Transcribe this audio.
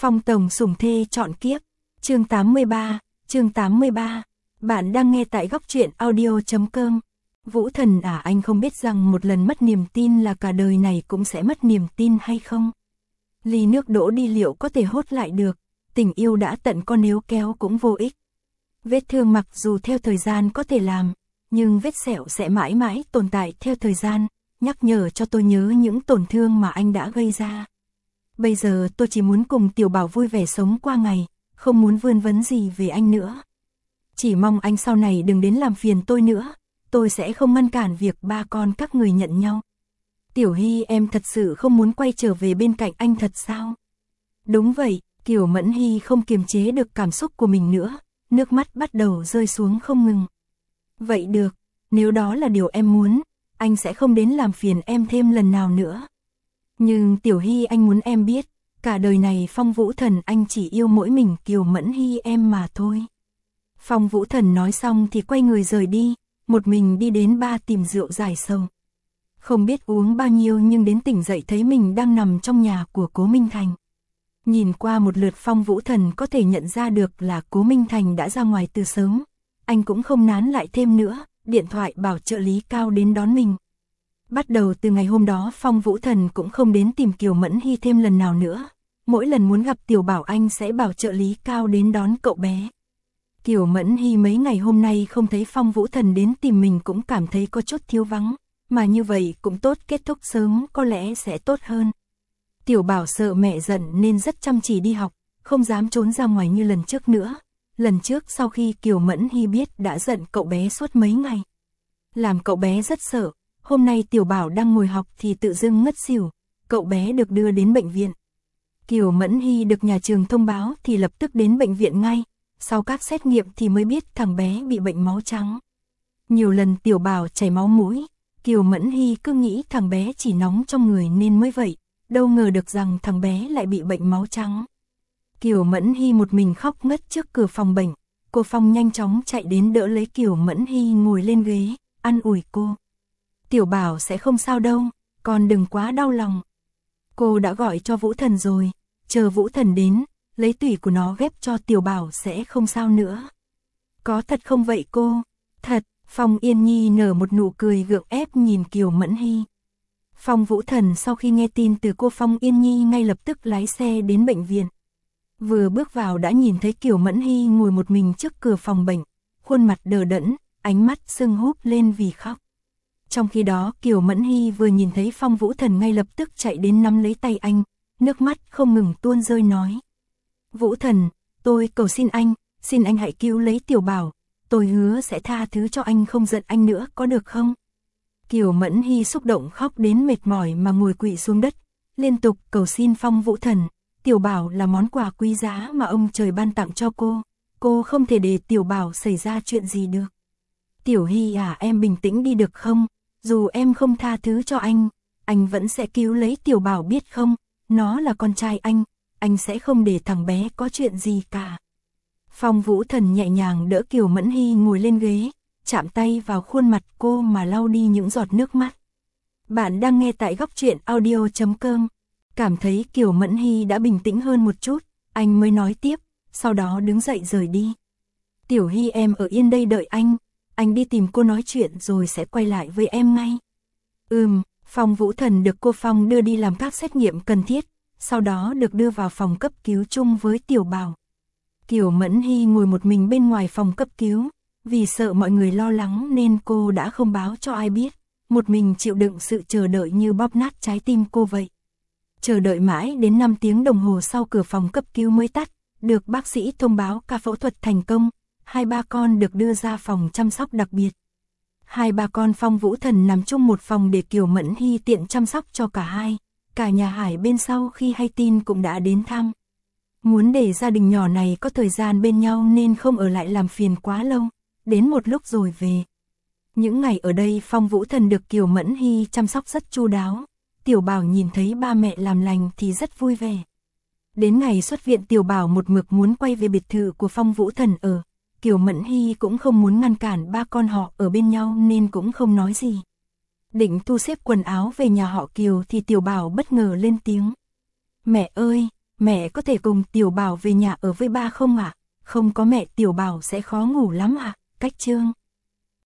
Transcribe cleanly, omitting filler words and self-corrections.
Phong tổng sủng thê chọn kiếp, chương 83, bạn đang nghe tại góc truyện audio.com. Vũ Thần à, anh không biết rằng một lần mất niềm tin là cả đời này cũng sẽ mất niềm tin hay không? Ly nước đổ đi liệu có thể hốt lại được, tình yêu đã tận con nếu kéo cũng vô ích. Vết thương mặc dù theo thời gian có thể làm, nhưng vết sẹo sẽ mãi mãi tồn tại theo thời gian, nhắc nhở cho tôi nhớ những tổn thương mà anh đã gây ra. Bây giờ tôi chỉ muốn cùng Tiểu Bảo vui vẻ sống qua ngày, không muốn vươn vấn gì về anh nữa. Chỉ mong anh sau này đừng đến làm phiền tôi nữa, tôi sẽ không ngăn cản việc ba con các người nhận nhau. Tiểu Hy, em thật sự không muốn quay trở về bên cạnh anh thật sao? Đúng vậy, Kiều Mẫn Hy không kiềm chế được cảm xúc của mình nữa, nước mắt bắt đầu rơi xuống không ngừng. Vậy được, nếu đó là điều em muốn, anh sẽ không đến làm phiền em thêm lần nào nữa. Nhưng Tiểu Hy, anh muốn em biết, cả đời này Phong Vũ Thần anh chỉ yêu mỗi mình Kiều Mẫn Hy em mà thôi. Phong Vũ Thần nói xong thì quay người rời đi, một mình đi đến bar tìm rượu giải sầu. Không biết uống bao nhiêu nhưng đến tỉnh dậy thấy mình đang nằm trong nhà của Cố Minh Thành. Nhìn qua một lượt Phong Vũ Thần có thể nhận ra được là Cố Minh Thành đã ra ngoài từ sớm. Anh cũng không nán lại thêm nữa, điện thoại bảo trợ lý Cao đến đón mình. Bắt đầu từ ngày hôm đó Phong Vũ Thần cũng không đến tìm Kiều Mẫn Hy thêm lần nào nữa. Mỗi lần muốn gặp Tiểu Bảo anh sẽ bảo trợ lý Cao đến đón cậu bé. Kiều Mẫn Hy mấy ngày hôm nay không thấy Phong Vũ Thần đến tìm mình cũng cảm thấy có chút thiếu vắng. Mà như vậy cũng tốt, kết thúc sớm có lẽ sẽ tốt hơn. Tiểu Bảo sợ mẹ giận nên rất chăm chỉ đi học, không dám trốn ra ngoài như lần trước nữa. Lần trước sau khi Kiều Mẫn Hy biết đã giận cậu bé suốt mấy ngày. Làm cậu bé rất sợ, hôm nay Tiểu Bảo đang ngồi học thì tự dưng ngất xỉu, cậu bé được đưa đến bệnh viện. Kiều Mẫn Hy được nhà trường thông báo thì lập tức đến bệnh viện ngay, sau các xét nghiệm thì mới biết thằng bé bị bệnh máu trắng. Nhiều lần Tiểu Bảo chảy máu mũi, Kiều Mẫn Hy cứ nghĩ thằng bé chỉ nóng trong người nên mới vậy, đâu ngờ được rằng thằng bé lại bị bệnh máu trắng. Kiều Mẫn Hy một mình khóc ngất trước cửa phòng bệnh, cô Phong nhanh chóng chạy đến đỡ lấy Kiều Mẫn Hy ngồi lên ghế, an ủi cô. Tiểu Bảo sẽ không sao đâu, con đừng quá đau lòng. Cô đã gọi cho Vũ Thần rồi, chờ Vũ Thần đến, lấy tủy của nó ghép cho Tiểu Bảo sẽ không sao nữa. Có thật không vậy cô? Thật. Phong Yên Nhi nở một nụ cười gượng ép nhìn Kiều Mẫn Hy. Phong Vũ Thần sau khi nghe tin từ cô Phong Yên Nhi ngay lập tức lái xe đến bệnh viện. Vừa bước vào đã nhìn thấy Kiều Mẫn Hy ngồi một mình trước cửa phòng bệnh, khuôn mặt đờ đẫn, ánh mắt sưng húp lên vì khóc. Trong khi đó Kiều Mẫn Hy vừa nhìn thấy Phong Vũ Thần ngay lập tức chạy đến nắm lấy tay anh, nước mắt không ngừng tuôn rơi nói. Vũ Thần, tôi cầu xin anh hãy cứu lấy Tiểu Bảo. Tôi hứa sẽ tha thứ cho anh, không giận anh nữa, có được không? Kiều Mẫn Hy xúc động khóc đến mệt mỏi mà ngồi quỵ xuống đất, liên tục cầu xin Phong Vũ Thần. Tiểu Bảo là món quà quý giá mà ông trời ban tặng cho cô không thể để Tiểu Bảo xảy ra chuyện gì được. Tiểu Hy à, em bình tĩnh đi được không? Dù em không tha thứ cho anh vẫn sẽ cứu lấy Tiểu Bảo biết không? Nó là con trai anh sẽ không để thằng bé có chuyện gì cả. Phong Vũ Thần nhẹ nhàng đỡ Kiều Mẫn Hy ngồi lên ghế, chạm tay vào khuôn mặt cô mà lau đi những giọt nước mắt. Bạn đang nghe tại góc truyện audio.com. Cảm thấy Kiều Mẫn Hy đã bình tĩnh hơn một chút, anh mới nói tiếp, sau đó đứng dậy rời đi. Tiểu Hy, em ở yên đây đợi anh đi tìm cô nói chuyện rồi sẽ quay lại với em ngay. Phong Vũ Thần được cô Phong đưa đi làm các xét nghiệm cần thiết, sau đó được đưa vào phòng cấp cứu chung với Tiểu Bảo. Kiều Mẫn Hy ngồi một mình bên ngoài phòng cấp cứu, vì sợ mọi người lo lắng nên cô đã không báo cho ai biết, một mình chịu đựng sự chờ đợi như bóp nát trái tim cô vậy. Chờ đợi mãi đến 5 tiếng đồng hồ sau cửa phòng cấp cứu mới tắt, được bác sĩ thông báo ca phẫu thuật thành công, hai ba con được đưa ra phòng chăm sóc đặc biệt. Hai ba con Phong Vũ Thần nằm chung một phòng để Kiều Mẫn Hy tiện chăm sóc cho cả hai, cả nhà Hải bên sau khi hay tin cũng đã đến thăm. Muốn để gia đình nhỏ này có thời gian bên nhau nên không ở lại làm phiền quá lâu, đến một lúc rồi về. Những ngày ở đây Phong Vũ Thần được Kiều Mẫn Hy chăm sóc rất chu đáo, Tiểu Bảo nhìn thấy ba mẹ làm lành thì rất vui vẻ. Đến ngày xuất viện Tiểu Bảo một mực muốn quay về biệt thự của Phong Vũ Thần ở, Kiều Mẫn Hy cũng không muốn ngăn cản ba con họ ở bên nhau nên cũng không nói gì. Định thu xếp quần áo về nhà họ Kiều thì Tiểu Bảo bất ngờ lên tiếng. Mẹ ơi, Mẹ có thể cùng Tiểu Bảo về nhà ở với ba không ạ? Không có mẹ Tiểu Bảo sẽ khó ngủ lắm ạ. Cách Chương.